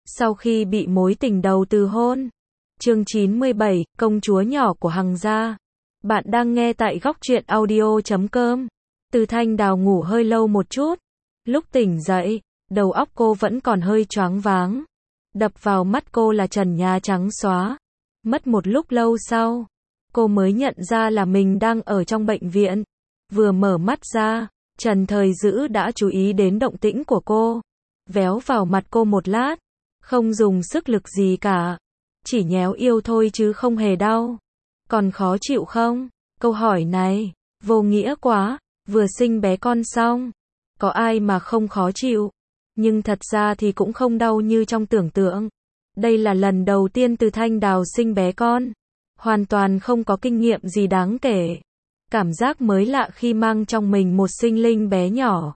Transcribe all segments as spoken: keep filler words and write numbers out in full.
Sau khi bị mối tình đầu từ hôn. Chương chín mươi bảy, công chúa nhỏ của Hằng gia. Bạn đang nghe tại góc truyện audio chấm com. Từ Thanh Đào ngủ hơi lâu một chút. Lúc tỉnh dậy, đầu óc cô vẫn còn hơi choáng váng. Đập vào mắt cô là trần nhà trắng xóa. Mất một lúc lâu sau, cô mới nhận ra là mình đang ở trong bệnh viện. Vừa mở mắt ra, Trần Thời Dữ đã chú ý đến động tĩnh của cô. Véo vào mặt cô một lát, không dùng sức lực gì cả. Chỉ nhéo yêu thôi chứ không hề đau. Còn khó chịu không? Câu hỏi này, vô nghĩa quá, vừa sinh bé con xong. Có ai mà không khó chịu? Nhưng thật ra thì cũng không đau như trong tưởng tượng. Đây là lần đầu tiên Từ Thanh Đào sinh bé con. Hoàn toàn không có kinh nghiệm gì đáng kể. Cảm giác mới lạ khi mang trong mình một sinh linh bé nhỏ.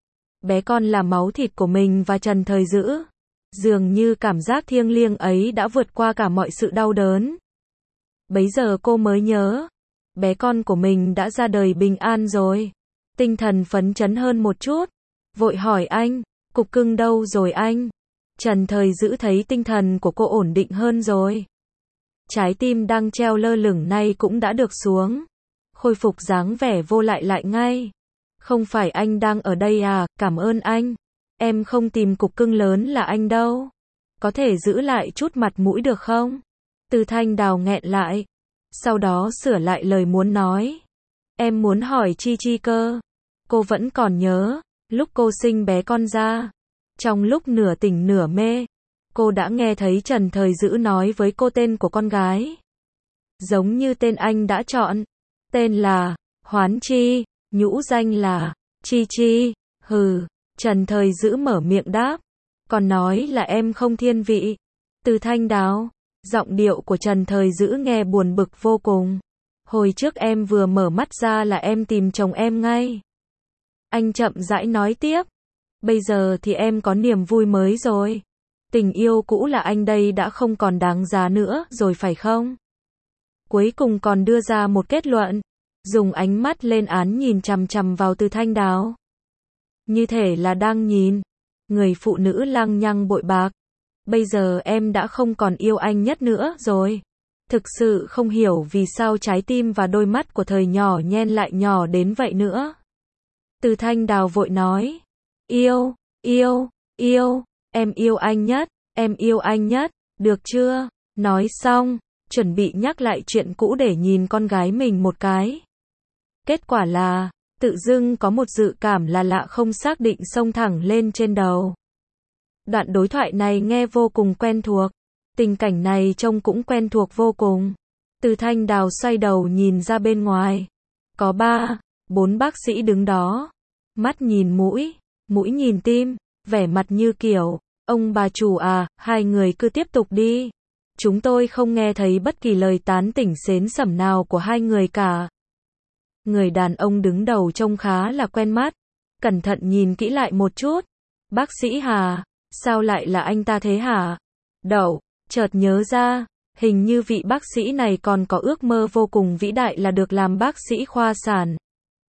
Bé con là máu thịt của mình và Trần Thời Dữ. Dường như cảm giác thiêng liêng ấy đã vượt qua cả mọi sự đau đớn. Bấy giờ cô mới nhớ, bé con của mình đã ra đời bình an rồi. Tinh thần phấn chấn hơn một chút. Vội hỏi anh, cục cưng đâu rồi anh? Trần Thời Dữ thấy tinh thần của cô ổn định hơn rồi. Trái tim đang treo lơ lửng nay cũng đã được xuống. Khôi phục dáng vẻ vô lại lại ngay. Không phải anh đang ở đây à, cảm ơn anh. Em không tìm cục cưng lớn là anh đâu. Có thể giữ lại chút mặt mũi được không? Từ Thanh Đào nghẹn lại. Sau đó sửa lại lời muốn nói. Em muốn hỏi Chi Chi cơ. Cô vẫn còn nhớ, lúc cô sinh bé con ra. Trong lúc nửa tỉnh nửa mê, cô đã nghe thấy Trần Thời Dữ nói với cô tên của con gái. Giống như tên anh đã chọn. Tên là Hoán Chi, nhũ danh là Chi Chi. Hừ, Trần Thời Dữ mở miệng đáp. Còn nói là em không thiên vị. Từ Thanh Đào, giọng điệu của Trần Thời Dữ nghe buồn bực vô cùng. Hồi trước em vừa mở mắt ra là em tìm chồng em ngay. Anh chậm rãi nói tiếp. Bây giờ thì em có niềm vui mới rồi. Tình yêu cũ là anh đây đã không còn đáng giá nữa rồi phải không? Cuối cùng còn đưa ra một kết luận. Dùng ánh mắt lên án nhìn chằm chằm vào Từ Thanh Đào. Như thể là đang nhìn người phụ nữ lăng nhăng bội bạc. Bây giờ em đã không còn yêu anh nhất nữa rồi. Thực sự không hiểu vì sao trái tim và đôi mắt của thời nhỏ nhen lại nhỏ đến vậy nữa. Từ Thanh Đào vội nói. Yêu, yêu, yêu, em yêu anh nhất, em yêu anh nhất, được chưa? Nói xong, chuẩn bị nhắc lại chuyện cũ để nhìn con gái mình một cái. Kết quả là, tự dưng có một dự cảm là lạ không xác định xông thẳng lên trên đầu. Đoạn đối thoại này nghe vô cùng quen thuộc. Tình cảnh này trông cũng quen thuộc vô cùng. Từ Thanh Đào xoay đầu nhìn ra bên ngoài. Có ba, bốn bác sĩ đứng đó. Mắt nhìn mũi, mũi nhìn tim, vẻ mặt như kiểu, ông bà chủ à, hai người cứ tiếp tục đi. Chúng tôi không nghe thấy bất kỳ lời tán tỉnh xến xẩm nào của hai người cả. Người đàn ông đứng đầu trông khá là quen mắt. Cẩn thận nhìn kỹ lại một chút. Bác sĩ Hà, sao lại là anh ta thế hả? Đậu, chợt nhớ ra, hình như vị bác sĩ này còn có ước mơ vô cùng vĩ đại là được làm bác sĩ khoa sản.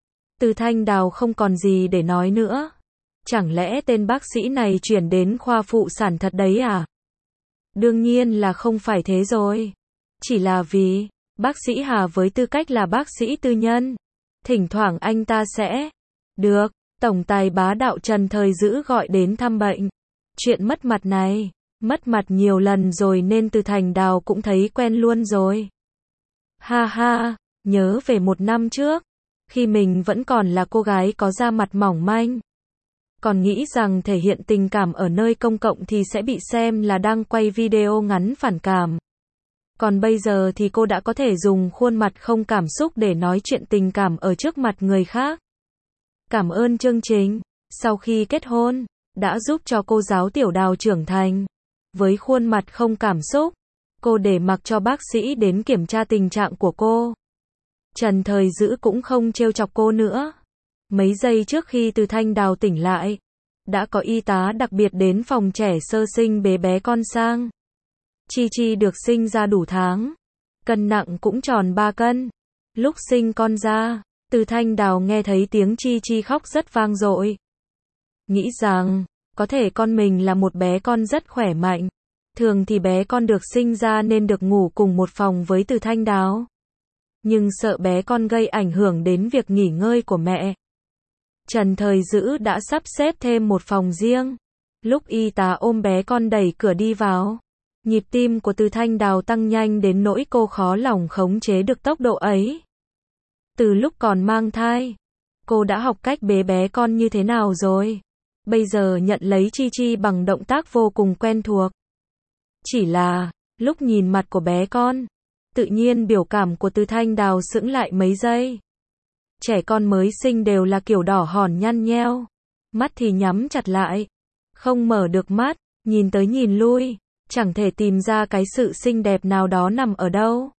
Từ Thanh Đào không còn gì để nói nữa. Chẳng lẽ tên bác sĩ này chuyển đến khoa phụ sản thật đấy à? Đương nhiên là không phải thế rồi. Chỉ là vì, bác sĩ Hà với tư cách là bác sĩ tư nhân. Thỉnh thoảng anh ta sẽ được tổng tài bá đạo Trần Thời Dữ gọi đến thăm bệnh. Chuyện mất mặt này, mất mặt nhiều lần rồi nên Từ Thanh Đào cũng thấy quen luôn rồi. Ha ha, nhớ về một năm trước, khi mình vẫn còn là cô gái có da mặt mỏng manh. Còn nghĩ rằng thể hiện tình cảm ở nơi công cộng thì sẽ bị xem là đang quay video ngắn phản cảm. Còn bây giờ thì cô đã có thể dùng khuôn mặt không cảm xúc để nói chuyện tình cảm ở trước mặt người khác. Cảm ơn chương trình, sau khi kết hôn, đã giúp cho cô giáo Tiểu Đào trưởng thành. Với khuôn mặt không cảm xúc, cô để mặc cho bác sĩ đến kiểm tra tình trạng của cô. Trần Thời Dữ cũng không trêu chọc cô nữa. Mấy giây trước khi Từ Thanh Đào tỉnh lại, đã có y tá đặc biệt đến phòng trẻ sơ sinh bế bé con sang. Chi Chi được sinh ra đủ tháng, cân nặng cũng tròn ba cân. Lúc sinh con ra, Từ Thanh Đào nghe thấy tiếng Chi Chi khóc rất vang dội. Nghĩ rằng, Có thể con mình là một bé con rất khỏe mạnh. Thường thì bé con được sinh ra nên được ngủ cùng một phòng với Từ Thanh Đào. Nhưng sợ bé con gây ảnh hưởng đến việc nghỉ ngơi của mẹ. Trần Thời Dữ đã sắp xếp thêm một phòng riêng. Lúc y tá ôm bé con đẩy cửa đi vào, nhịp tim của Từ Thanh Đào tăng nhanh đến nỗi cô khó lòng khống chế được tốc độ ấy. Từ lúc còn mang thai, cô đã học cách bế bé con như thế nào rồi. Bây giờ nhận lấy Chi Chi bằng động tác vô cùng quen thuộc. Chỉ là, lúc nhìn mặt của bé con, tự nhiên biểu cảm của Từ Thanh Đào sững lại mấy giây. Trẻ con mới sinh đều là kiểu đỏ hòn nhăn nheo, mắt thì nhắm chặt lại, không mở được mắt, nhìn tới nhìn lui, chẳng thể tìm ra cái sự xinh đẹp nào đó nằm ở đâu.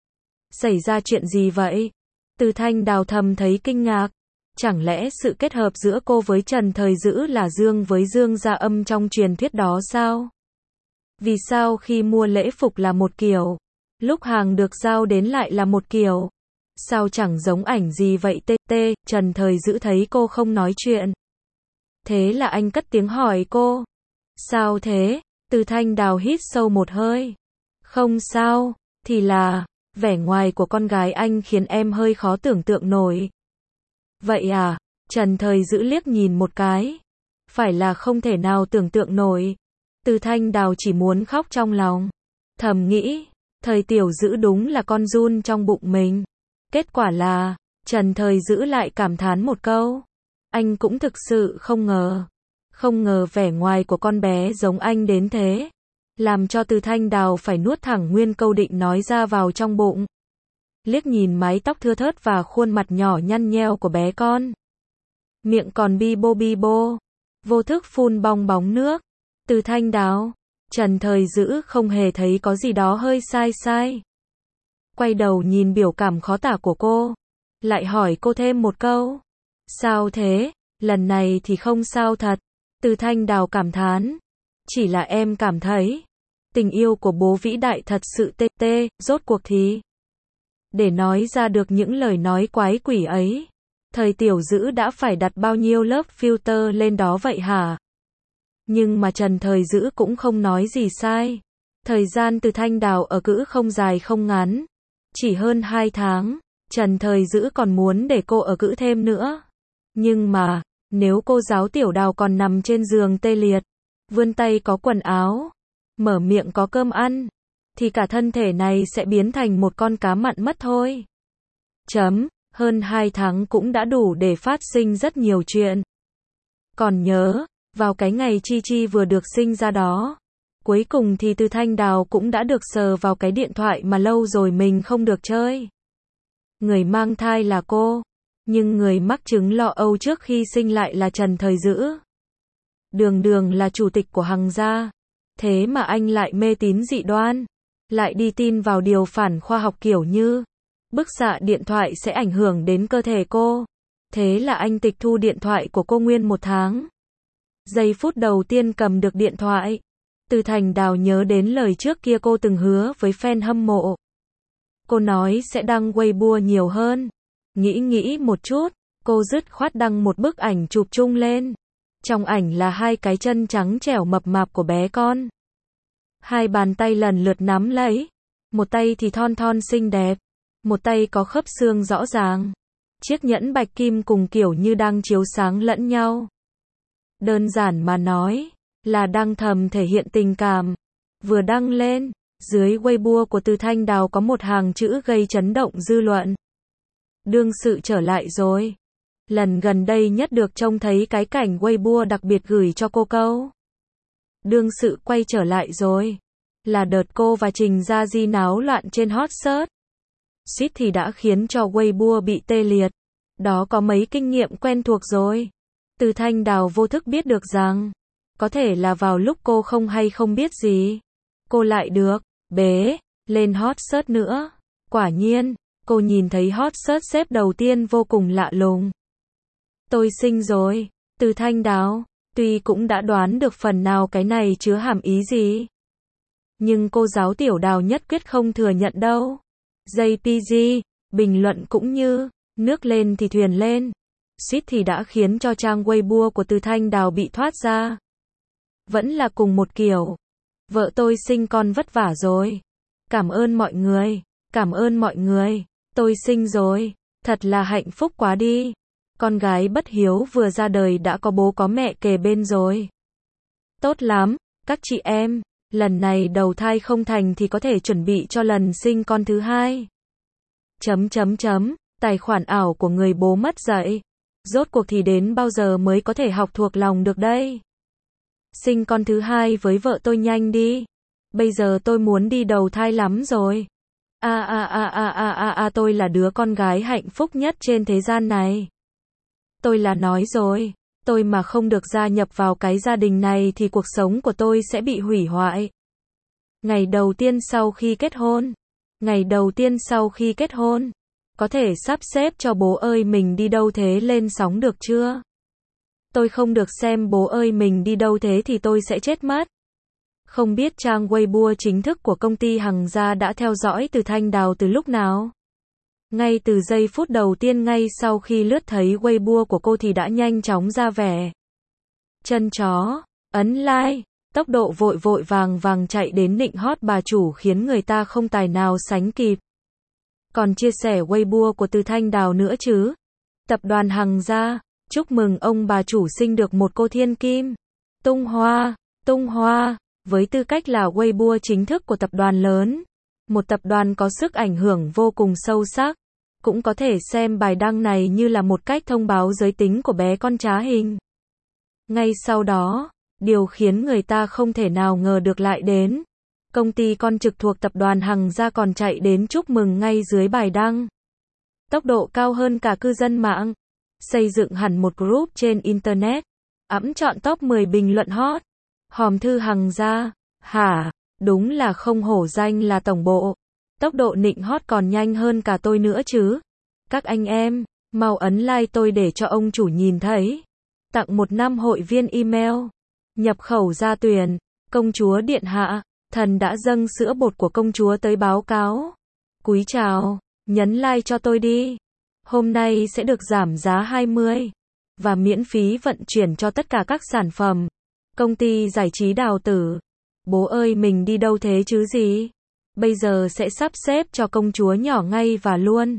Xảy ra chuyện gì vậy? Từ Thanh Đào thầm thấy kinh ngạc. Chẳng lẽ sự kết hợp giữa cô với Trần Thời Dữ là dương với dương gia âm trong truyền thuyết đó sao? Vì sao khi mua lễ phục là một kiểu, lúc hàng được giao đến lại là một kiểu? Sao chẳng giống ảnh gì vậy tê tê? Trần Thời Dữ thấy cô không nói chuyện. Thế là anh cất tiếng hỏi cô. Sao thế? Từ Thanh Đào hít sâu một hơi. Không sao, thì là, vẻ ngoài của con gái anh khiến em hơi khó tưởng tượng nổi. Vậy à? Trần Thời Dữ liếc nhìn một cái. Phải là không thể nào tưởng tượng nổi. Từ Thanh Đào chỉ muốn khóc trong lòng. Thầm nghĩ, Thời Tiểu Dữ đúng là con giun trong bụng mình. Kết quả là, Trần Thời Dữ lại cảm thán một câu. Anh cũng thực sự không ngờ. Không ngờ vẻ ngoài của con bé giống anh đến thế. Làm cho Từ Thanh Đào phải nuốt thẳng nguyên câu định nói ra vào trong bụng. Liếc nhìn mái tóc thưa thớt và khuôn mặt nhỏ nhăn nheo của bé con. Miệng còn bi bô bi bô. Vô thức phun bong bóng nước. Từ Thanh Đào, Trần Thời Dữ không hề thấy có gì đó hơi sai sai. Quay đầu nhìn biểu cảm khó tả của cô. Lại hỏi cô thêm một câu. Sao thế? Lần này thì không sao thật. Từ Thanh Đào cảm thán. Chỉ là em cảm thấy. Tình yêu của bố vĩ đại thật sự tê tê, rốt cuộc thì. Để nói ra được những lời nói quái quỷ ấy. Thời Tiểu Dữ đã phải đặt bao nhiêu lớp filter lên đó vậy hả? Nhưng mà Trần Thời Dữ cũng không nói gì sai. Thời gian Từ Thanh Đào ở cữ không dài không ngắn. Chỉ hơn hai tháng. Trần Thời Dữ còn muốn để cô ở cữ thêm nữa. Nhưng mà, nếu cô giáo Tiểu Đào còn nằm trên giường tê liệt, vươn tay có quần áo, mở miệng có cơm ăn, thì cả thân thể này sẽ biến thành một con cá mặn mất thôi. Chấm, hơn hai tháng cũng đã đủ để phát sinh rất nhiều chuyện. Còn nhớ, vào cái ngày Chi Chi vừa được sinh ra đó, cuối cùng thì Từ Thanh Đào cũng đã được sờ vào cái điện thoại mà lâu rồi mình không được chơi. Người mang thai là cô, nhưng người mắc chứng lo âu trước khi sinh lại là Trần Thời Dữ. Đường đường là chủ tịch của Hằng gia, thế mà anh lại mê tín dị đoan, lại đi tin vào điều phản khoa học kiểu như bức xạ điện thoại sẽ ảnh hưởng đến cơ thể cô. Thế là anh tịch thu điện thoại của cô nguyên một tháng. Giây phút đầu tiên cầm được điện thoại, Từ Thanh Đào nhớ đến lời trước kia cô từng hứa với fan hâm mộ. Cô nói sẽ đăng Weibo nhiều hơn. Nghĩ nghĩ một chút, cô dứt khoát đăng một bức ảnh chụp chung lên. Trong ảnh là hai cái chân trắng trẻo mập mạp của bé con. Hai bàn tay lần lượt nắm lấy. Một tay thì thon thon xinh đẹp. Một tay có khớp xương rõ ràng. Chiếc nhẫn bạch kim cùng kiểu như đang chiếu sáng lẫn nhau. Đơn giản mà nói, là đang thầm thể hiện tình cảm. Vừa đăng lên, dưới Weibo của Từ Thanh Đào có một hàng chữ gây chấn động dư luận. Đương sự trở lại rồi. Lần gần đây nhất được trông thấy cái cảnh Weibo đặc biệt gửi cho cô câu. Đương sự quay trở lại rồi. Là đợt cô và Trình Gia Di náo loạn trên hot search. Suýt thì đã khiến cho Weibo bị tê liệt. Đó có mấy kinh nghiệm quen thuộc rồi. Từ Thanh Đào vô thức biết được rằng, có thể là vào lúc cô không hay không biết gì, cô lại được bế lên hot search nữa. Quả nhiên, cô nhìn thấy hot search xếp đầu tiên vô cùng lạ lùng. Tôi sinh rồi. Từ Thanh Đào, tuy cũng đã đoán được phần nào cái này chứa hàm ý gì, nhưng cô giáo Tiểu Đào nhất quyết không thừa nhận đâu. gi pê giê, bình luận cũng như, nước lên thì thuyền lên. Suýt thì đã khiến cho trang Weibo của Từ Thanh Đào bị thoát ra. Vẫn là cùng một kiểu. Vợ tôi sinh con vất vả rồi. Cảm ơn mọi người. Cảm ơn mọi người. Tôi sinh rồi. Thật là hạnh phúc quá đi. Con gái bất hiếu vừa ra đời đã có bố có mẹ kề bên rồi. Tốt lắm, các chị em. Lần này đầu thai không thành thì có thể chuẩn bị cho lần sinh con thứ hai. Chấm chấm chấm. Tài khoản ảo của người bố mất dạy. Rốt cuộc thì đến bao giờ mới có thể học thuộc lòng được đây? Sinh con thứ hai với vợ tôi nhanh đi. Bây giờ tôi muốn đi đầu thai lắm rồi. A a a a a a a tôi là đứa con gái hạnh phúc nhất trên thế gian này. Tôi là nói rồi, tôi mà không được gia nhập vào cái gia đình này thì cuộc sống của tôi sẽ bị hủy hoại. Ngày đầu tiên sau khi kết hôn. Ngày đầu tiên sau khi kết hôn. Có thể sắp xếp cho bố ơi mình đi đâu thế lên sóng được chưa? Tôi không được xem bố ơi mình đi đâu thế thì tôi sẽ chết mất. Không biết trang Weibo chính thức của công ty Hằng Gia đã theo dõi Từ Thanh Đào từ lúc nào? Ngay từ giây phút đầu tiên ngay sau khi lướt thấy Weibo của cô thì đã nhanh chóng ra vẻ chân chó, ấn like, tốc độ vội vội vàng vàng chạy đến nịnh hót bà chủ khiến người ta không tài nào sánh kịp. Còn chia sẻ Weibo của Từ Thanh Đào nữa chứ. Tập đoàn Hằng Gia, chúc mừng ông bà chủ sinh được một cô thiên kim. Tung hoa, tung hoa, với tư cách là Weibo chính thức của tập đoàn lớn. Một tập đoàn có sức ảnh hưởng vô cùng sâu sắc. Cũng có thể xem bài đăng này như là một cách thông báo giới tính của bé con trá hình. Ngay sau đó, điều khiến người ta không thể nào ngờ được lại đến. Công ty con trực thuộc tập đoàn Hằng Gia còn chạy đến chúc mừng ngay dưới bài đăng. Tốc độ cao hơn cả cư dân mạng. Xây dựng hẳn một group trên Internet. Ẵm chọn top mười bình luận hot. Hòm thư Hằng Gia. Hả? Đúng là không hổ danh là tổng bộ. Tốc độ nịnh hót còn nhanh hơn cả tôi nữa chứ. Các anh em, mau ấn like tôi để cho ông chủ nhìn thấy. Tặng một năm hội viên email. Nhập khẩu gia tuyển. Công chúa điện hạ. Thần đã dâng sữa bột của công chúa tới báo cáo. Cúi chào. Nhấn like cho tôi đi. Hôm nay sẽ được giảm giá hai mươi. Và miễn phí vận chuyển cho tất cả các sản phẩm. Công ty giải trí Đào Tử. Bố ơi mình đi đâu thế chứ gì? Bây giờ sẽ sắp xếp cho công chúa nhỏ ngay và luôn.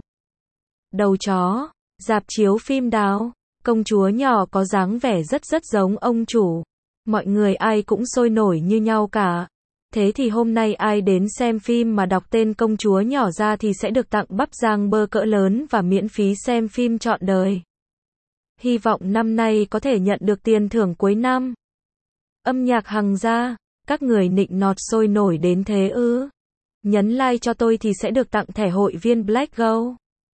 Đầu chó. Rạp chiếu phim Đào. Công chúa nhỏ có dáng vẻ rất rất giống ông chủ. Mọi người ai cũng sôi nổi như nhau cả. Thế thì hôm nay ai đến xem phim mà đọc tên công chúa nhỏ ra thì sẽ được tặng bắp rang bơ cỡ lớn và miễn phí xem phim trọn đời. Hy vọng năm nay có thể nhận được tiền thưởng cuối năm. Âm nhạc Hằng Gia. Các người nịnh nọt sôi nổi đến thế ư? Nhấn like cho tôi thì sẽ được tặng thẻ hội viên Black Gold.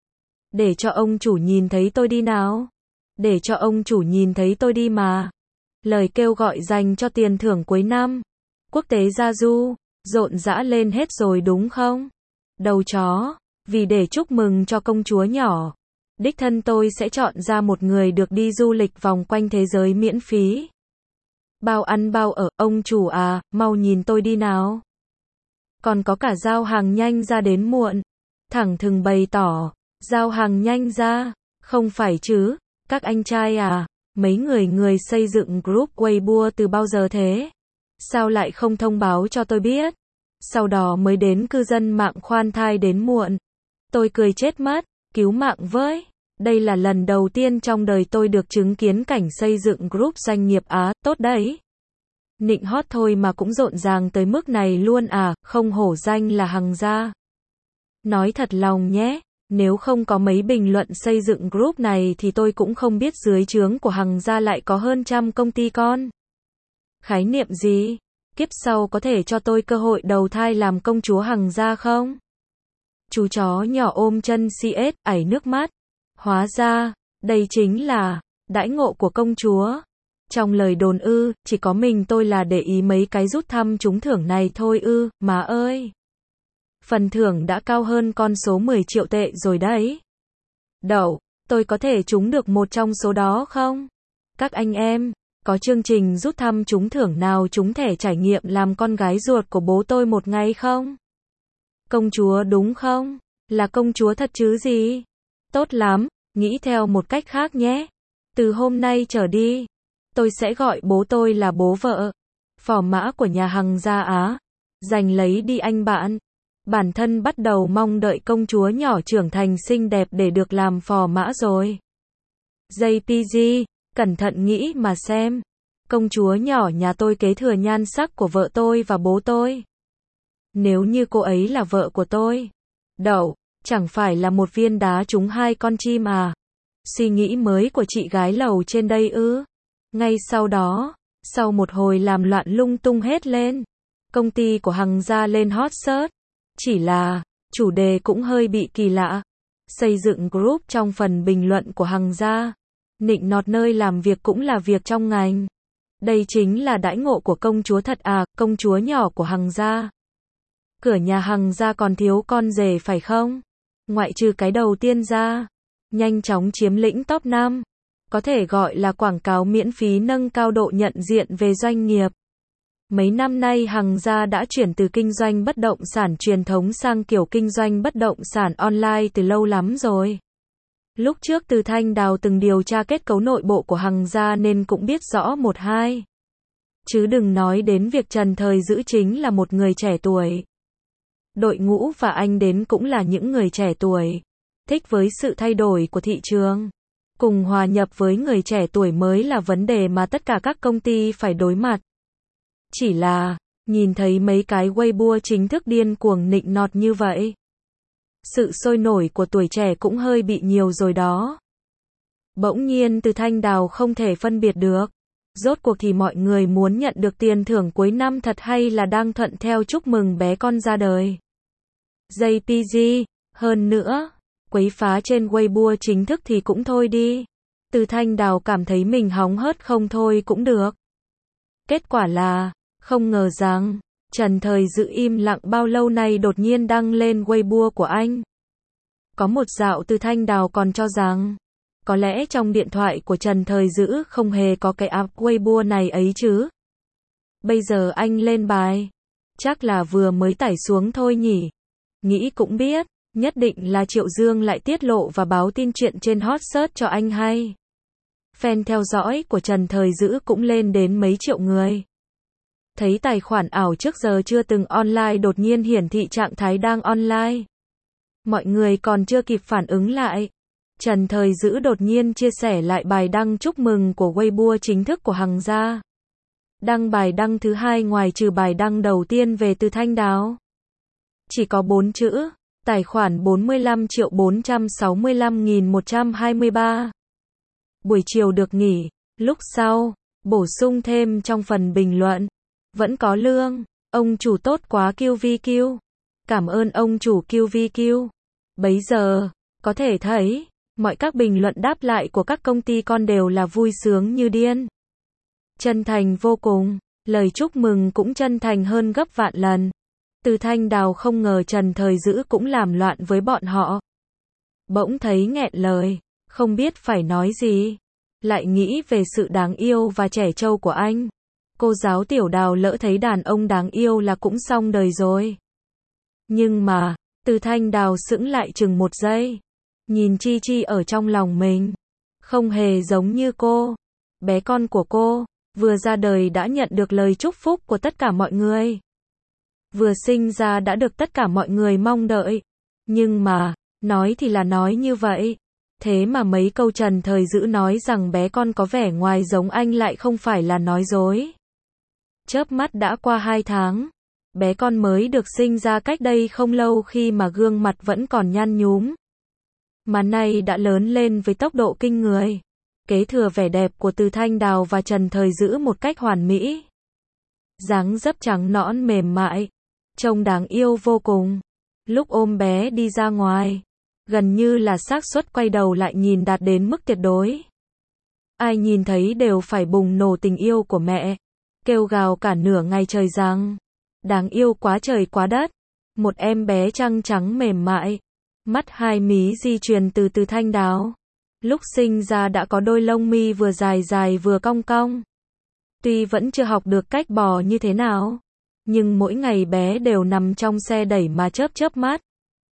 Để cho ông chủ nhìn thấy tôi đi nào. Để cho ông chủ nhìn thấy tôi đi mà. Lời kêu gọi dành cho tiền thưởng cuối năm. Quốc tế gia du, rộn rã lên hết rồi đúng không? Đầu chó, vì để chúc mừng cho công chúa nhỏ. Đích thân tôi sẽ chọn ra một người được đi du lịch vòng quanh thế giới miễn phí. Bao ăn bao ở, ông chủ à, mau nhìn tôi đi nào. Còn có cả giao hàng nhanh ra đến muộn. Thẳng thừng bày tỏ, giao hàng nhanh ra, không phải chứ, các anh trai à, mấy người người xây dựng group Weibo từ bao giờ thế? Sao lại không thông báo cho tôi biết? Sau đó mới đến cư dân mạng khoan thai đến muộn. Tôi cười chết mất, cứu mạng với. Đây là lần đầu tiên trong đời tôi được chứng kiến cảnh xây dựng group doanh nghiệp Á, tốt đấy. Nịnh hót thôi mà cũng rộn ràng tới mức này luôn à, không hổ danh là Hằng Gia. Nói thật lòng nhé, nếu không có mấy bình luận xây dựng group này thì tôi cũng không biết dưới trướng của Hằng Gia lại có hơn trăm công ty con. Khái niệm gì? Kiếp sau có thể cho tôi cơ hội đầu thai làm công chúa Hằng Gia không? Chú chó nhỏ ôm chân xê ét, ảy nước mắt. Hóa ra, đây chính là đãi ngộ của công chúa. Trong lời đồn ư, chỉ có mình tôi là để ý mấy cái rút thăm trúng thưởng này thôi ư, má ơi. Phần thưởng đã cao hơn con số mười triệu tệ rồi đấy. Đậu, tôi có thể trúng được một trong số đó không? Các anh em, có chương trình rút thăm trúng thưởng nào trúng thẻ trải nghiệm làm con gái ruột của bố tôi một ngày không? Công chúa đúng không? Là công chúa thật chứ gì? Tốt lắm, nghĩ theo một cách khác nhé. Từ hôm nay trở đi, tôi sẽ gọi bố tôi là bố vợ. phò mã của nhà Hằng gia Á. Giành lấy đi anh bạn. Bản thân bắt đầu mong đợi công chúa nhỏ trưởng thành xinh đẹp để được làm phò mã rồi. gi pê giê, cẩn thận nghĩ mà xem. Công chúa nhỏ nhà tôi kế thừa nhan sắc của vợ tôi và bố tôi. Nếu như cô ấy là vợ của tôi, đậu, chẳng phải là một viên đá trúng hai con chim à? Suy nghĩ mới của chị gái lầu trên đây ư? Ngay sau đó, sau một hồi làm loạn lung tung hết lên, công ty của Hằng gia lên hot search. Chỉ là, chủ đề cũng hơi bị kỳ lạ. Xây dựng group trong phần bình luận của Hằng gia. Nịnh nọt nơi làm việc cũng là việc trong ngành. Đây chính là đãi ngộ của công chúa thật à, công chúa nhỏ của Hằng gia. Cửa nhà Hằng gia còn thiếu con rể phải không? Ngoại trừ cái đầu tiên ra. Nhanh chóng chiếm lĩnh top năm. Có thể gọi là quảng cáo miễn phí nâng cao độ nhận diện về doanh nghiệp. Mấy năm nay Hằng gia đã chuyển từ kinh doanh bất động sản truyền thống sang kiểu kinh doanh bất động sản online từ lâu lắm rồi. Lúc trước Từ Thanh Đào từng điều tra kết cấu nội bộ của Hằng gia nên cũng biết rõ một hai. Chứ đừng nói đến việc Trần Thời Dữ chính là một người trẻ tuổi. Đội ngũ và anh đến cũng là những người trẻ tuổi, thích với sự thay đổi của thị trường. Cùng hòa nhập với người trẻ tuổi mới là vấn đề mà tất cả các công ty phải đối mặt. Chỉ là, nhìn thấy mấy cái Weibo chính thức điên cuồng nịnh nọt như vậy. Sự sôi nổi của tuổi trẻ cũng hơi bị nhiều rồi đó. Bỗng nhiên Từ Thanh Đào không thể phân biệt được. Rốt cuộc thì mọi người muốn nhận được tiền thưởng cuối năm thật hay là đang thuận theo chúc mừng bé con ra đời. gi pê giê, hơn nữa, quấy phá trên Weibo chính thức thì cũng thôi đi. Từ Thanh Đào cảm thấy mình hóng hớt không thôi cũng được. Kết quả là, không ngờ rằng, Trần Thời Dữ im lặng bao lâu nay đột nhiên đăng lên Weibo của anh. Có một dạo Từ Thanh Đào còn cho rằng, có lẽ trong điện thoại của Trần Thời Dữ không hề có cái app Weibo này ấy chứ. Bây giờ anh lên bài, chắc là vừa mới tải xuống thôi nhỉ. Nghĩ cũng biết, nhất định là Triệu Dương lại tiết lộ và báo tin chuyện trên hot search cho anh hay. Fan theo dõi của Trần Thời Dữ cũng lên đến mấy triệu người. Thấy tài khoản ảo trước giờ chưa từng online đột nhiên hiển thị trạng thái đang online. Mọi người còn chưa kịp phản ứng lại. Trần Thời Dữ đột nhiên chia sẻ lại bài đăng chúc mừng của Weibo chính thức của Hằng gia. Đăng bài đăng thứ hai ngoài trừ bài đăng đầu tiên về Từ Thanh Đào. Chỉ có bốn chữ, tài khoản bốn mươi lăm triệu bốn trăm sáu mươi lăm nghìn một trăm hai mươi ba. Buổi chiều được nghỉ, lúc sau, bổ sung thêm trong phần bình luận. Vẫn có lương, ông chủ tốt quá kiu vi kiu. Cảm ơn ông chủ kiu vi kiu. Bấy giờ, có thể thấy, mọi các bình luận đáp lại của các công ty con đều là vui sướng như điên. Chân thành vô cùng, lời chúc mừng cũng chân thành hơn gấp vạn lần. Từ Thanh Đào không ngờ Trần Thời Dữ cũng làm loạn với bọn họ. Bỗng thấy nghẹn lời, không biết phải nói gì. Lại nghĩ về sự đáng yêu và trẻ trâu của anh. Cô giáo Tiểu Đào lỡ thấy đàn ông đáng yêu là cũng xong đời rồi. Nhưng mà, Từ Thanh Đào sững lại chừng một giây. Nhìn Chi Chi ở trong lòng mình. Không hề giống như cô. Bé con của cô, vừa ra đời đã nhận được lời chúc phúc của tất cả mọi người. Vừa sinh ra đã được tất cả mọi người mong đợi. Nhưng mà, nói thì là nói như vậy. Thế mà mấy câu Trần Thời Dữ nói rằng bé con có vẻ ngoài giống anh lại không phải là nói dối. Chớp mắt đã qua hai tháng. Bé con mới được sinh ra cách đây không lâu khi mà gương mặt vẫn còn nhăn nhúm. Mà nay đã lớn lên với tốc độ kinh người. Kế thừa vẻ đẹp của Từ Thanh Đào và Trần Thời Dữ một cách hoàn mỹ. Dáng dấp trắng nõn mềm mại. Trông đáng yêu vô cùng. Lúc ôm bé đi ra ngoài, gần như là xác suất quay đầu lại nhìn đạt đến mức tuyệt đối. Ai nhìn thấy đều phải bùng nổ tình yêu của mẹ. Kêu gào cả nửa ngày trời rằng, đáng yêu quá trời quá đất. Một em bé trăng trắng mềm mại. Mắt hai mí di truyền từ Từ Thanh Đào. Lúc sinh ra đã có đôi lông mi vừa dài dài vừa cong cong. Tuy vẫn chưa học được cách bò như thế nào, nhưng mỗi ngày bé đều nằm trong xe đẩy mà chớp chớp mắt.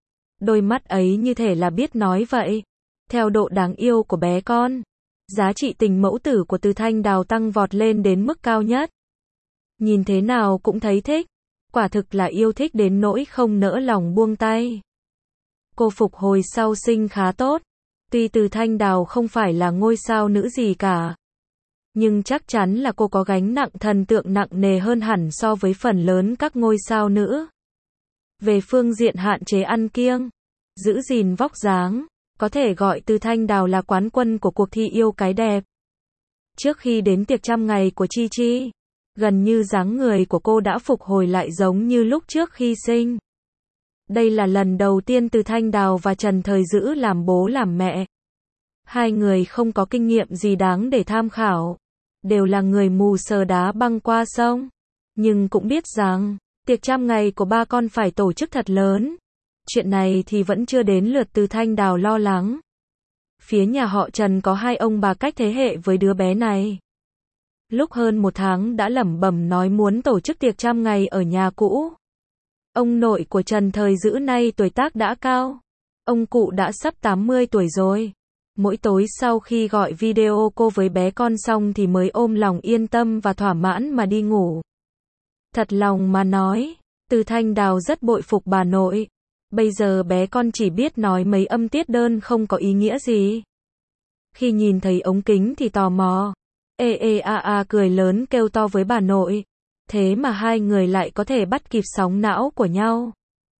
Đôi mắt ấy như thể là biết nói vậy. Theo độ đáng yêu của bé con, giá trị tình mẫu tử của Từ Thanh Đào tăng vọt lên đến mức cao nhất. Nhìn thế nào cũng thấy thích. Quả thực là yêu thích đến nỗi không nỡ lòng buông tay. Cô phục hồi sau sinh khá tốt. Tuy Từ Thanh Đào không phải là ngôi sao nữ gì cả, nhưng chắc chắn là cô có gánh nặng thần tượng nặng nề hơn hẳn so với phần lớn các ngôi sao nữ. Về phương diện hạn chế ăn kiêng, giữ gìn vóc dáng, có thể gọi Từ Thanh Đào là quán quân của cuộc thi yêu cái đẹp. Trước khi đến tiệc trăm ngày của Chi Chi, gần như dáng người của cô đã phục hồi lại giống như lúc trước khi sinh. Đây là lần đầu tiên Từ Thanh Đào và Trần Thời Dữ làm bố làm mẹ. Hai người không có kinh nghiệm gì đáng để tham khảo, đều là người mù sờ đá băng qua sông, nhưng cũng biết rằng tiệc trăm ngày của ba con phải tổ chức thật lớn. Chuyện này thì vẫn chưa đến lượt Từ Thanh Đào lo lắng. Phía nhà họ Trần có hai ông bà cách thế hệ với đứa bé này. Lúc hơn một tháng đã lẩm bẩm nói muốn tổ chức tiệc trăm ngày ở nhà cũ. Ông nội của Trần Thời Dữ nay tuổi tác đã cao. Ông cụ đã sắp tám mươi tuổi rồi. Mỗi tối sau khi gọi video cô với bé con xong thì mới ôm lòng yên tâm và thỏa mãn mà đi ngủ. Thật lòng mà nói, Từ Thanh Đào rất bội phục bà nội. Bây giờ bé con chỉ biết nói mấy âm tiết đơn không có ý nghĩa gì. Khi nhìn thấy ống kính thì tò mò. Ê ê a a cười lớn kêu to với bà nội. Thế mà hai người lại có thể bắt kịp sóng não của nhau.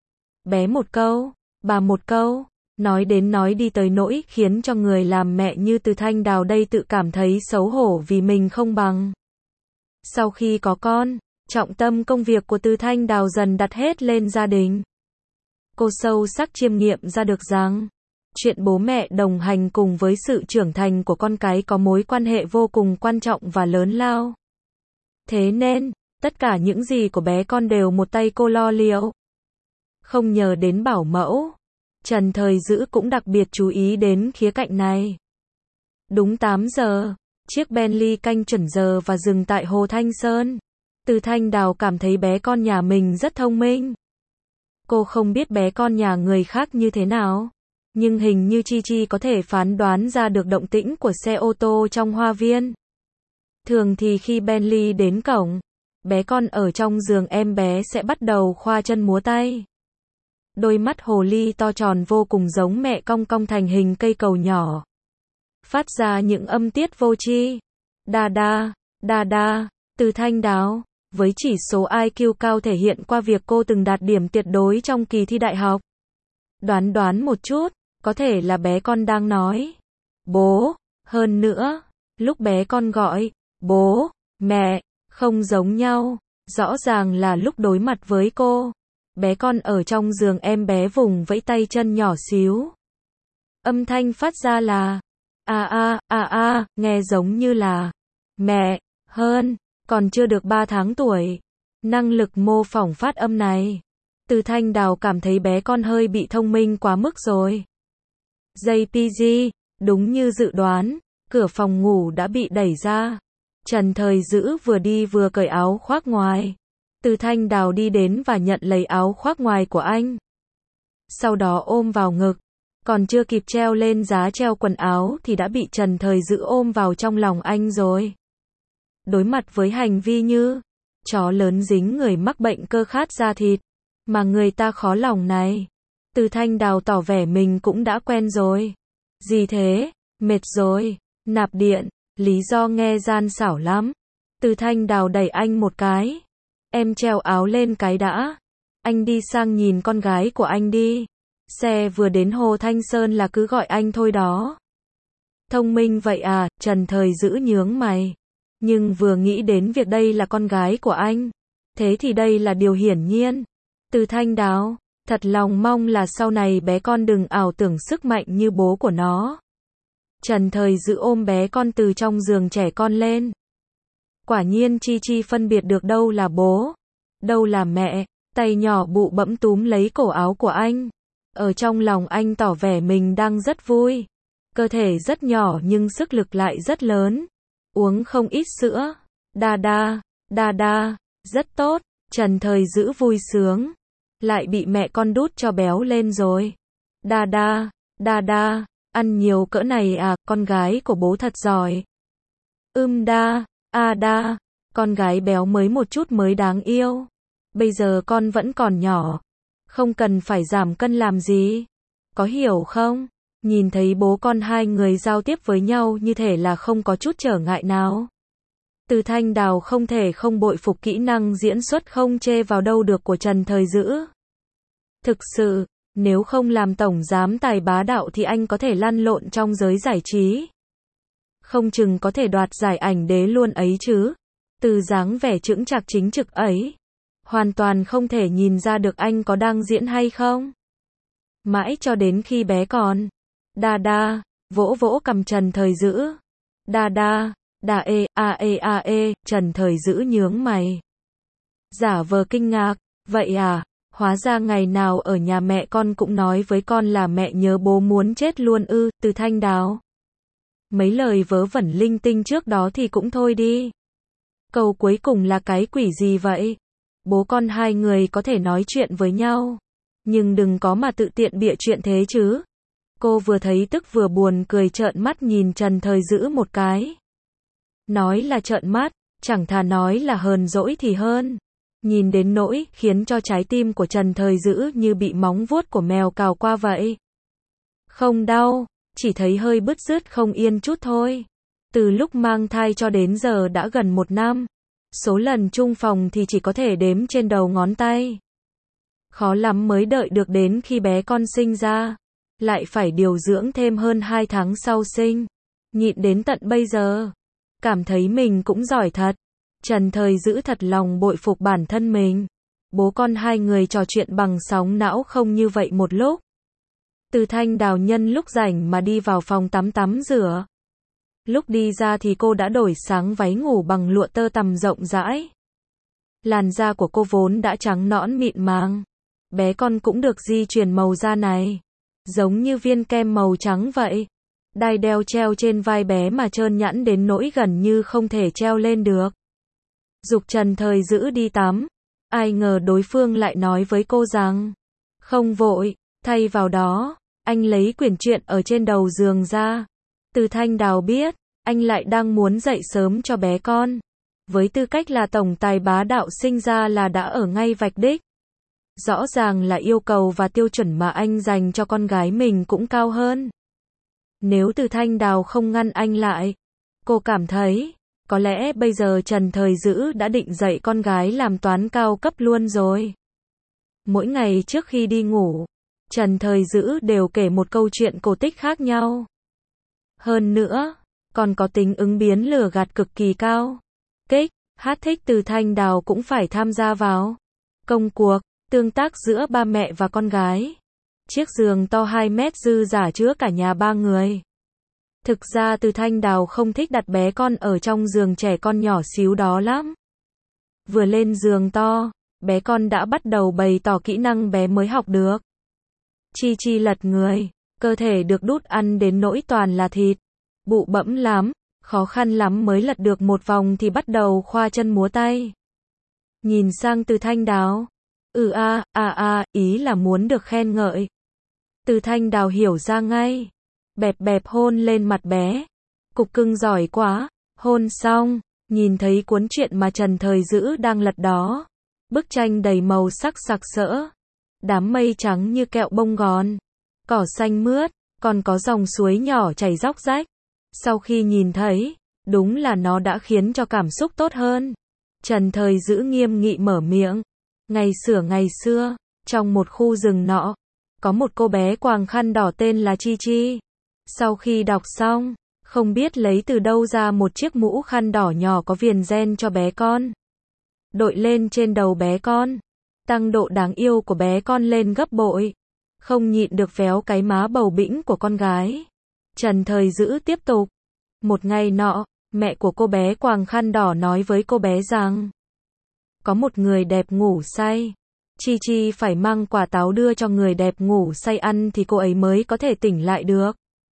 Bé một câu, bà một câu, nói đến nói đi tới nỗi khiến cho người làm mẹ như Từ Thanh Đào đây tự cảm thấy xấu hổ vì mình không bằng. Sau khi có con, trọng tâm công việc của Từ Thanh Đào dần đặt hết lên gia đình. Cô sâu sắc chiêm nghiệm ra được rằng, chuyện bố mẹ đồng hành cùng với sự trưởng thành của con cái có mối quan hệ vô cùng quan trọng và lớn lao. Thế nên, tất cả những gì của bé con đều một tay cô lo liệu. Không nhờ đến bảo mẫu, Trần Thời Dữ cũng đặc biệt chú ý đến khía cạnh này. Đúng tám giờ, chiếc Bentley canh chuẩn giờ và dừng tại Hồ Thanh Sơn. Từ Thanh Đào cảm thấy bé con nhà mình rất thông minh. Cô không biết bé con nhà người khác như thế nào, nhưng hình như Chi Chi có thể phán đoán ra được động tĩnh của xe ô tô trong hoa viên. Thường thì khi Bentley đến cổng, bé con ở trong giường em bé sẽ bắt đầu khoa chân múa tay. Đôi mắt hồ ly to tròn vô cùng giống mẹ cong cong thành hình cây cầu nhỏ, phát ra những âm tiết vô tri. Đa đa, đa đa, Từ Thanh Đào, với chỉ số i kiu cao thể hiện qua việc cô từng đạt điểm tuyệt đối trong kỳ thi đại học. Đoán đoán một chút, có thể là bé con đang nói bố. Hơn nữa, lúc bé con gọi bố, mẹ, không giống nhau. Rõ ràng là lúc đối mặt với cô, bé con ở trong giường em bé vùng vẫy tay chân nhỏ xíu. Âm thanh phát ra là a a a a, nghe giống như là mẹ hơn, còn chưa được ba tháng tuổi. Năng lực mô phỏng phát âm này, Từ Thanh Đào cảm thấy bé con hơi bị thông minh quá mức rồi. gi pê giê, đúng như dự đoán, cửa phòng ngủ đã bị đẩy ra. Trần Thời Dữ vừa đi vừa cởi áo khoác ngoài. Từ Thanh Đào đi đến và nhận lấy áo khoác ngoài của anh. Sau đó ôm vào ngực. Còn chưa kịp treo lên giá treo quần áo thì đã bị Trần Thời Dữ ôm vào trong lòng anh rồi. Đối mặt với hành vi như chó lớn dính người mắc bệnh cơ khát da thịt, mà người ta khó lòng này, Từ Thanh Đào tỏ vẻ mình cũng đã quen rồi. Gì thế? Mệt rồi. Nạp điện. Lý do nghe gian xảo lắm. Từ Thanh Đào đẩy anh một cái. Em treo áo lên cái đã. Anh đi sang nhìn con gái của anh đi. Xe vừa đến Hồ Thanh Sơn là cứ gọi anh thôi đó. Thông minh vậy à? Trần Thời Dữ nhướng mày. Nhưng vừa nghĩ đến việc đây là con gái của anh, thế thì đây là điều hiển nhiên. Từ Thanh Đào, thật lòng mong là sau này bé con đừng ảo tưởng sức mạnh như bố của nó. Trần Thời Dữ ôm bé con từ trong giường trẻ con lên. Quả nhiên Chi Chi phân biệt được đâu là bố, đâu là mẹ. Tay nhỏ bụ bẫm túm lấy cổ áo của anh. Ở trong lòng anh tỏ vẻ mình đang rất vui. Cơ thể rất nhỏ nhưng sức lực lại rất lớn. Uống không ít sữa. Đa đa, đa đa, rất tốt. Trần Thời Dữ vui sướng. Lại bị mẹ con đút cho béo lên rồi. Đa đa, đa đa, ăn nhiều cỡ này à, con gái của bố thật giỏi. Ưm đa, a đa, Con gái béo mới một chút mới đáng yêu. Bây giờ con vẫn còn nhỏ. Không cần phải giảm cân làm gì. Có hiểu không? Nhìn thấy bố con hai người giao tiếp với nhau như thể là không có chút trở ngại nào. Từ Thanh Đào không thể không bội phục kỹ năng diễn xuất không chê vào đâu được của Trần Thời Dữ. Thực sự, nếu không làm tổng giám tài bá đạo thì anh có thể lăn lộn trong giới giải trí. Không chừng có thể đoạt giải ảnh đế luôn ấy chứ. Từ dáng vẻ chững chạc chính trực ấy, hoàn toàn không thể nhìn ra được anh có đang diễn hay không. Mãi cho đến khi bé con đa đa vỗ vỗ cầm Trần Thời Dữ. Đa đa, đà ê, a ê a ê, Trần Thời Dữ nhướng mày. Giả vờ kinh ngạc, vậy à, hóa ra ngày nào ở nhà mẹ con cũng nói với con là mẹ nhớ bố muốn chết luôn ư, Từ Thanh Đào. Mấy lời vớ vẩn linh tinh trước đó thì cũng thôi đi. Câu cuối cùng là cái quỷ gì vậy? Bố con hai người có thể nói chuyện với nhau, nhưng đừng có mà tự tiện bịa chuyện thế chứ. Cô vừa thấy tức vừa buồn cười trợn mắt nhìn Trần Thời Dữ một cái. Nói là trợn mắt, chẳng thà nói là hờn dỗi thì hơn. Nhìn đến nỗi khiến cho trái tim của Trần Thời Dữ như bị móng vuốt của mèo cào qua vậy. Không đau, chỉ thấy hơi bứt rứt không yên chút thôi. Từ lúc mang thai cho đến giờ đã gần một năm. Số lần chung phòng thì chỉ có thể đếm trên đầu ngón tay. Khó lắm mới đợi được đến khi bé con sinh ra. Lại phải điều dưỡng thêm hơn hai tháng sau sinh. Nhịn đến tận bây giờ. Cảm thấy mình cũng giỏi thật. Trần Thời Dữ thật lòng bội phục bản thân mình. Bố con hai người trò chuyện bằng sóng não không như vậy một lúc. Từ Thanh Đào nhân lúc rảnh mà đi vào phòng tắm tắm rửa. Lúc đi ra thì cô đã đổi sáng váy ngủ bằng lụa tơ tằm rộng rãi. Làn da của cô vốn đã trắng nõn mịn màng. Bé con cũng được di truyền màu da này. Giống như viên kem màu trắng vậy. Đai đeo treo trên vai bé mà trơn nhẵn đến nỗi gần như không thể treo lên được. Giục Trần Thời Dữ đi tắm. Ai ngờ đối phương lại nói với cô rằng không vội, thay vào đó, anh lấy quyển truyện ở trên đầu giường ra. Từ Thanh Đào biết, anh lại đang muốn dậy sớm cho bé con. Với tư cách là tổng tài bá đạo sinh ra là đã ở ngay vạch đích. Rõ ràng là yêu cầu và tiêu chuẩn mà anh dành cho con gái mình cũng cao hơn. Nếu Từ Thanh Đào không ngăn anh lại, cô cảm thấy, có lẽ bây giờ Trần Thời Dữ đã định dạy con gái làm toán cao cấp luôn rồi. Mỗi ngày trước khi đi ngủ, Trần Thời Dữ đều kể một câu chuyện cổ tích khác nhau. Hơn nữa, còn có tính ứng biến lừa gạt cực kỳ cao. Kích, hát thích Từ Thanh Đào cũng phải tham gia vào. Công cuộc, tương tác giữa ba mẹ và con gái. Chiếc giường to hai mét dư giả chứa cả nhà ba người. Thực ra Từ Thanh Đào không thích đặt bé con ở trong giường trẻ con nhỏ xíu đó lắm. Vừa lên giường to, bé con đã bắt đầu bày tỏ kỹ năng bé mới học được. Chi chi lật người, cơ thể được đút ăn đến nỗi toàn là thịt. Bụ bẫm lắm, khó khăn lắm mới lật được một vòng thì bắt đầu khoa chân múa tay. Nhìn sang Từ Thanh Đào. Ừ a, a a, ý là muốn được khen ngợi. Từ Thanh Đào hiểu ra ngay. Bẹp bẹp hôn lên mặt bé. Cục cưng giỏi quá. Hôn xong, nhìn thấy cuốn truyện mà Trần Thời Dữ đang lật đó. Bức tranh đầy màu sắc sặc sỡ. Đám mây trắng như kẹo bông gòn. Cỏ xanh mướt, còn có dòng suối nhỏ chảy róc rách. Sau khi nhìn thấy, đúng là nó đã khiến cho cảm xúc tốt hơn. Trần Thời Dữ nghiêm nghị mở miệng. Ngày xửa ngày xưa, trong một khu rừng nọ, có một cô bé quàng khăn đỏ tên là Chi Chi. Sau khi đọc xong, không biết lấy từ đâu ra một chiếc mũ khăn đỏ nhỏ có viền ren cho bé con. Đội lên trên đầu bé con, tăng độ đáng yêu của bé con lên gấp bội. Không nhịn được véo cái má bầu bĩnh của con gái. Trần Thời Dữ tiếp tục. Một ngày nọ, mẹ của cô bé quàng khăn đỏ nói với cô bé rằng có một người đẹp ngủ say. Chi Chi phải mang quả táo đưa cho người đẹp ngủ say ăn thì cô ấy mới có thể tỉnh lại được.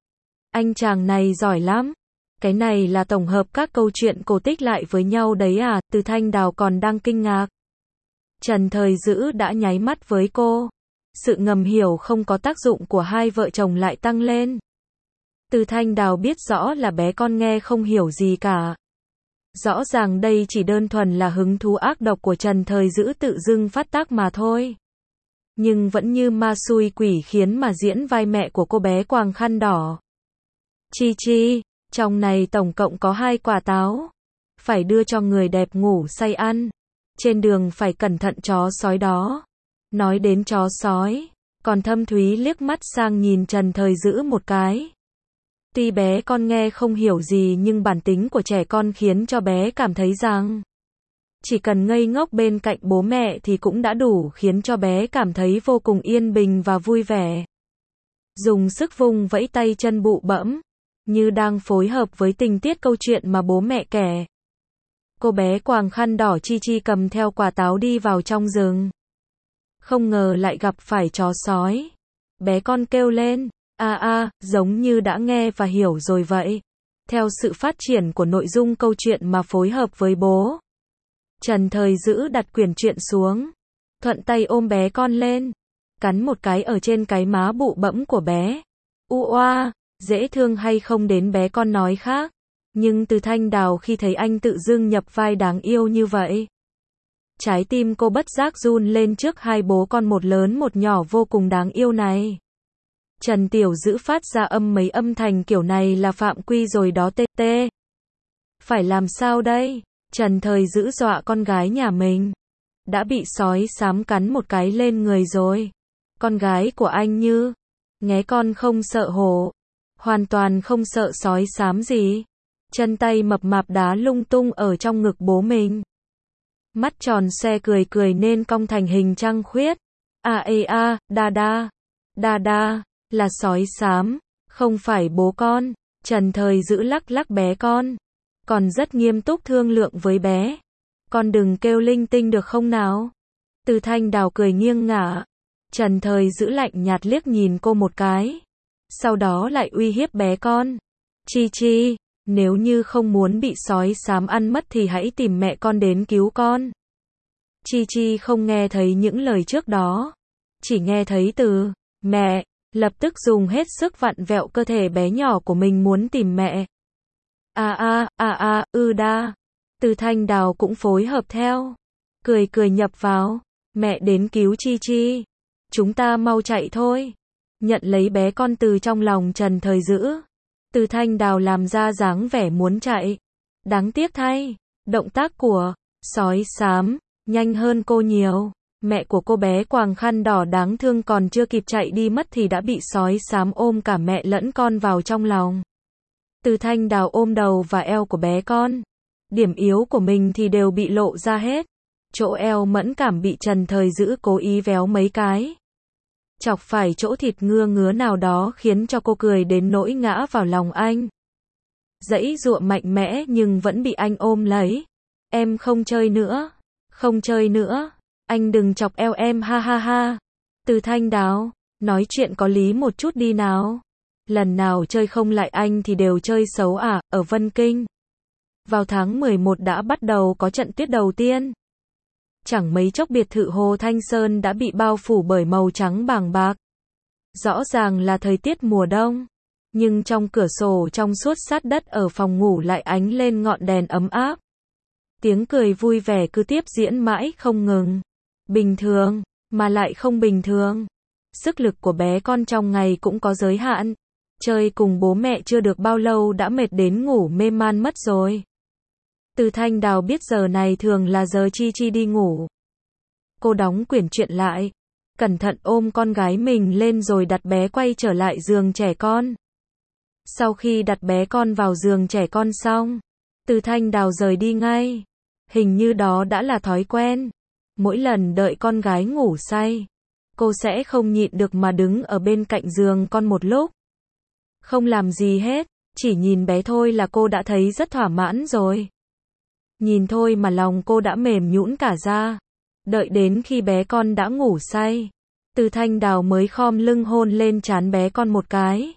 Anh chàng này giỏi lắm. Cái này là tổng hợp các câu chuyện cổ tích lại với nhau đấy à, Từ Thanh Đào còn đang kinh ngạc. Trần Thời Dữ đã nháy mắt với cô. Sự ngầm hiểu không có tác dụng của hai vợ chồng lại tăng lên. Từ Thanh Đào biết rõ là bé con nghe không hiểu gì cả. Rõ ràng đây chỉ đơn thuần là hứng thú ác độc của Trần Thời Dữ tự dưng phát tác mà thôi. Nhưng vẫn như ma xui quỷ khiến mà diễn vai mẹ của cô bé quàng khăn đỏ. Chi Chi, trong này tổng cộng có hai quả táo. Phải đưa cho người đẹp ngủ say ăn. Trên đường phải cẩn thận chó sói đó. Nói đến chó sói, còn Thâm Thúy liếc mắt sang nhìn Trần Thời Dữ một cái. Tuy bé con nghe không hiểu gì nhưng bản tính của trẻ con khiến cho bé cảm thấy rằng chỉ cần ngây ngốc bên cạnh bố mẹ thì cũng đã đủ khiến cho bé cảm thấy vô cùng yên bình và vui vẻ. Dùng sức vung vẫy tay chân bụ bẫm, như đang phối hợp với tình tiết câu chuyện mà bố mẹ kể. Cô bé quàng khăn đỏ Chi Chi cầm theo quả táo đi vào trong rừng. Không ngờ lại gặp phải chó sói. Bé con kêu lên, a a, giống như đã nghe và hiểu rồi vậy. Theo sự phát triển của nội dung câu chuyện mà phối hợp với bố, Trần Thời Dữ đặt quyển truyện xuống, thuận tay ôm bé con lên, cắn một cái ở trên cái má bụ bẫm của bé. U oa, dễ thương hay không đến bé con nói khác, nhưng Từ Thanh Đào khi thấy anh tự dưng nhập vai đáng yêu như vậy, trái tim cô bất giác run lên trước hai bố con một lớn một nhỏ vô cùng đáng yêu này. Trần Tiểu Dữ phát ra âm mấy âm thanh kiểu này là phạm quy rồi đó tê tê. Phải làm sao đây? Trần Thời Dữ dọa con gái nhà mình. Đã bị sói xám cắn một cái lên người rồi. Con gái của anh như, nghe con không sợ hổ. Hoàn toàn không sợ sói xám gì. Chân tay mập mạp đá lung tung ở trong ngực bố mình. Mắt tròn xoe cười cười nên cong thành hình trăng khuyết. A a a, đa đa, đa đa, là sói xám, không phải bố con. Trần Thời Dữ lắc lắc bé con, còn rất nghiêm túc thương lượng với bé. Con đừng kêu linh tinh được không nào? Từ Thanh Đào cười nghiêng ngả. Trần Thời Dữ lạnh nhạt liếc nhìn cô một cái. Sau đó lại uy hiếp bé con. Chi Chi, nếu như không muốn bị sói xám ăn mất thì hãy tìm mẹ con đến cứu con. Chi Chi không nghe thấy những lời trước đó. Chỉ nghe thấy từ mẹ, lập tức dùng hết sức vặn vẹo cơ thể bé nhỏ của mình muốn tìm mẹ. A a, a a, ư đa. Từ Thanh Đào cũng phối hợp theo. Cười cười nhập vào. Mẹ đến cứu Chi Chi. Chúng ta mau chạy thôi. Nhận lấy bé con từ trong lòng Trần Thời Dữ. Từ Thanh Đào làm ra dáng vẻ muốn chạy. Đáng tiếc thay, động tác của sói xám nhanh hơn cô nhiều. Mẹ của cô bé quàng khăn đỏ đáng thương còn chưa kịp chạy đi mất thì đã bị sói xám ôm cả mẹ lẫn con vào trong lòng. Từ Thanh Đào ôm đầu và eo của bé con. Điểm yếu của mình thì đều bị lộ ra hết. Chỗ eo mẫn cảm bị Trần Thời Dữ cố ý véo mấy cái. Chọc phải chỗ thịt ngưa ngứa nào đó khiến cho cô cười đến nỗi ngã vào lòng anh. Giãy giụa mạnh mẽ nhưng vẫn bị anh ôm lấy. Em không chơi nữa. Không chơi nữa. Anh đừng chọc eo em ha ha ha. Từ Thanh Đào, nói chuyện có lý một chút đi nào. Lần nào chơi không lại anh thì đều chơi xấu à, ở Vân Kinh. Vào tháng mười một đã bắt đầu có trận tuyết đầu tiên. Chẳng mấy chốc biệt thự Hồ Thanh Sơn đã bị bao phủ bởi màu trắng bàng bạc. Rõ ràng là thời tiết mùa đông. Nhưng trong cửa sổ trong suốt sát đất ở phòng ngủ lại ánh lên ngọn đèn ấm áp. Tiếng cười vui vẻ cứ tiếp diễn mãi không ngừng. Bình thường, mà lại không bình thường. Sức lực của bé con trong ngày cũng có giới hạn. Chơi cùng bố mẹ chưa được bao lâu đã mệt đến ngủ mê man mất rồi. Từ Thanh Đào biết giờ này thường là giờ Chi Chi đi ngủ. Cô đóng quyển truyện lại. Cẩn thận ôm con gái mình lên rồi đặt bé quay trở lại giường trẻ con. Sau khi đặt bé con vào giường trẻ con xong, Từ Thanh Đào rời đi ngay. Hình như đó đã là thói quen. Mỗi lần đợi con gái ngủ say, cô sẽ không nhịn được mà đứng ở bên cạnh giường con một lúc. Không làm gì hết, chỉ nhìn bé thôi là cô đã thấy rất thỏa mãn rồi. Nhìn thôi mà lòng cô đã mềm nhũn cả ra. Đợi đến khi bé con đã ngủ say, Từ Thanh Đào mới khom lưng hôn lên trán bé con một cái.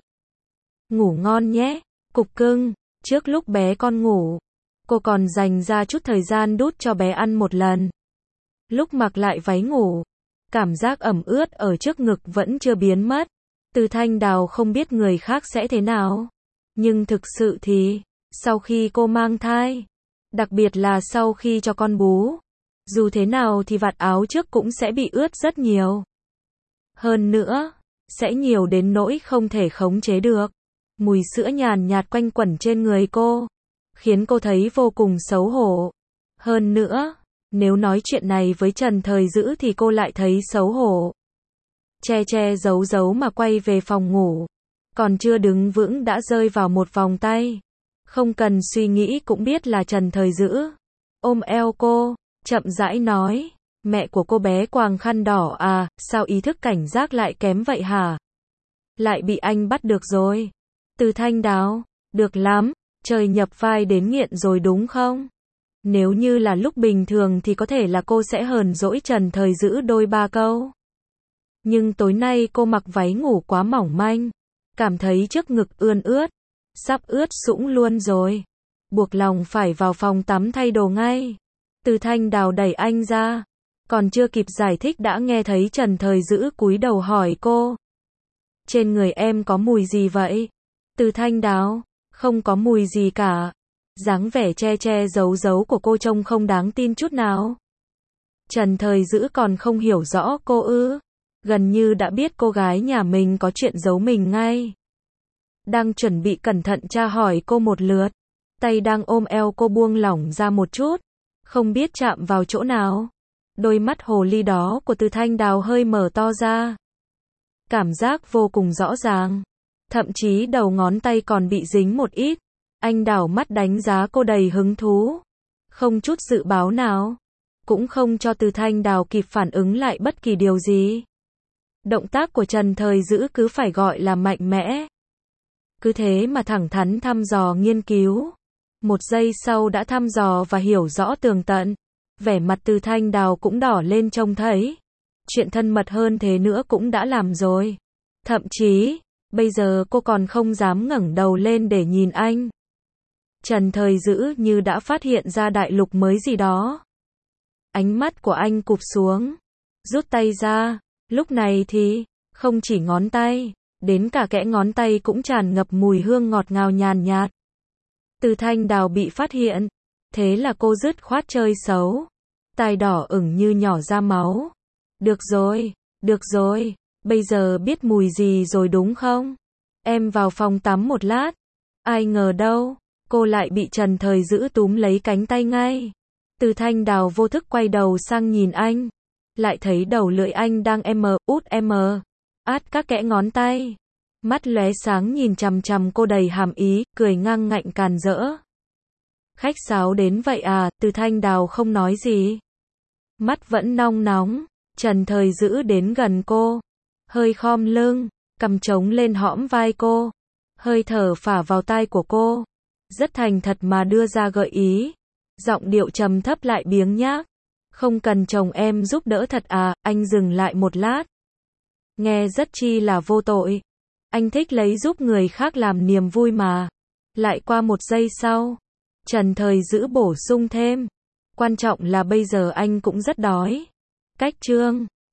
Ngủ ngon nhé, cục cưng. Trước lúc bé con ngủ, cô còn dành ra chút thời gian đút cho bé ăn một lần. Lúc mặc lại váy ngủ, cảm giác ẩm ướt ở trước ngực vẫn chưa biến mất. Từ Thanh Đào không biết người khác sẽ thế nào. Nhưng thực sự thì, sau khi cô mang thai, Đặc biệt là sau khi cho con bú. Dù thế nào thì vạt áo trước cũng sẽ bị ướt rất nhiều. Hơn nữa, sẽ nhiều đến nỗi không thể khống chế được. Mùi sữa nhàn nhạt quanh quẩn trên người cô, khiến cô thấy vô cùng xấu hổ. Hơn nữa, nếu nói chuyện này với Trần Thời Dữ thì cô lại thấy xấu hổ. Che che giấu giấu mà quay về phòng ngủ. Còn chưa đứng vững đã rơi vào một vòng tay. Không cần suy nghĩ cũng biết là Trần Thời Dữ. Ôm eo cô, chậm rãi nói. Mẹ của cô bé quàng khăn đỏ à, sao ý thức cảnh giác lại kém vậy hả? Lại bị anh bắt được rồi. Từ Thanh Đào, được lắm, trời nhập vai đến nghiện rồi đúng không? Nếu như là lúc bình thường thì có thể là cô sẽ hờn dỗi Trần Thời Dữ đôi ba câu. Nhưng tối nay cô mặc váy ngủ quá mỏng manh, cảm thấy trước ngực ươn ướt, sắp ướt sũng luôn rồi. Buộc lòng phải vào phòng tắm thay đồ ngay. Từ Thanh Đào đẩy anh ra, còn chưa kịp giải thích đã nghe thấy Trần Thời Dữ cúi đầu hỏi cô. Trên người em có mùi gì vậy? Từ Thanh Đào, không có mùi gì cả. Dáng vẻ che che giấu giấu của cô trông không đáng tin chút nào. Trần Thời Dữ còn không hiểu rõ cô ư. Gần như đã biết cô gái nhà mình có chuyện giấu mình ngay. Đang chuẩn bị cẩn thận tra hỏi cô một lượt. Tay đang ôm eo cô buông lỏng ra một chút. Không biết chạm vào chỗ nào. Đôi mắt hồ ly đó của Từ Thanh Đào hơi mở to ra. Cảm giác vô cùng rõ ràng. Thậm chí đầu ngón tay còn bị dính một ít. Anh đảo mắt đánh giá cô đầy hứng thú. Không chút dự báo nào. Cũng không cho Từ Thanh Đào kịp phản ứng lại bất kỳ điều gì. Động tác của Trần Thời Dữ cứ phải gọi là mạnh mẽ. Cứ thế mà thẳng thắn thăm dò nghiên cứu. Một giây sau đã thăm dò và hiểu rõ tường tận. Vẻ mặt Từ Thanh Đào cũng đỏ lên trông thấy. Chuyện thân mật hơn thế nữa cũng đã làm rồi. Thậm chí, bây giờ cô còn không dám ngẩng đầu lên để nhìn anh. Trần Thời Dữ như đã phát hiện ra đại lục mới gì đó. Ánh mắt của anh cụp xuống. Rút tay ra. Lúc này thì, không chỉ ngón tay, đến cả kẽ ngón tay cũng tràn ngập mùi hương ngọt ngào nhàn nhạt. Từ Thanh Đào bị phát hiện. Thế là cô dứt khoát chơi xấu. Tai đỏ ửng như nhỏ ra máu. Được rồi, được rồi, bây giờ biết mùi gì rồi đúng không? Em vào phòng tắm một lát. Ai ngờ đâu, cô lại bị Trần Thời Dữ túm lấy cánh tay ngay. Từ Thanh Đào vô thức quay đầu sang nhìn anh. Lại thấy đầu lưỡi anh đang em út em át các kẽ ngón tay. Mắt lóe sáng nhìn chằm chằm cô đầy hàm ý, cười ngang ngạnh càn rỡ. Khách sáo đến vậy à? Từ Thanh Đào không nói gì. Mắt vẫn nong nóng. Trần Thời Dữ đến gần cô. Hơi khom lưng, cầm trống lên hõm vai cô. Hơi thở phả vào tai của cô. Rất thành thật mà đưa ra gợi ý. Giọng điệu trầm thấp lại biếng nhác. Không cần chồng em giúp đỡ thật à? Anh dừng lại một lát. Nghe rất chi là vô tội. Anh thích lấy giúp người khác làm niềm vui mà. Lại qua một giây sau, Trần Thời Dữ bổ sung thêm. Quan trọng là bây giờ anh cũng rất đói. Cách chương